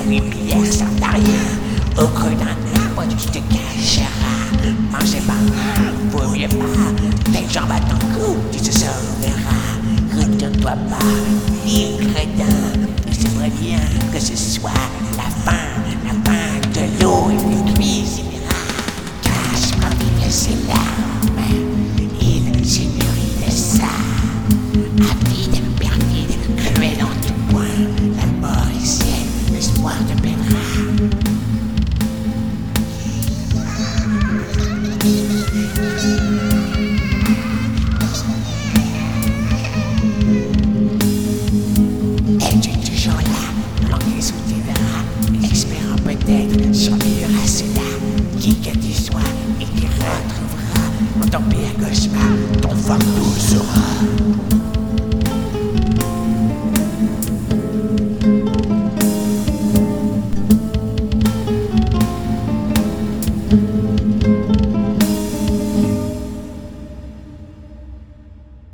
lumière sert à rien. Au creux d'un arbre, tu te cacheras. Mangez pas, vaut mieux pas. Tes jambes à ton cou, tu te sauveras. Retourne-toi pas, ni crétin. Je sais bien que ce soit la fin de l'eau et des cuisinera. Cache parmi ses larmes, il se nourrit de ça. Avide, perfide, cruel en tout point, la mort est ciel, l'espoir te pèlera. Es-tu toujours là, planqué sous tes draps, espérant peut-être survivre à cela? Qui que tu sois et qui retrouvera dans ton pire cauchemar, ton fardeau sera.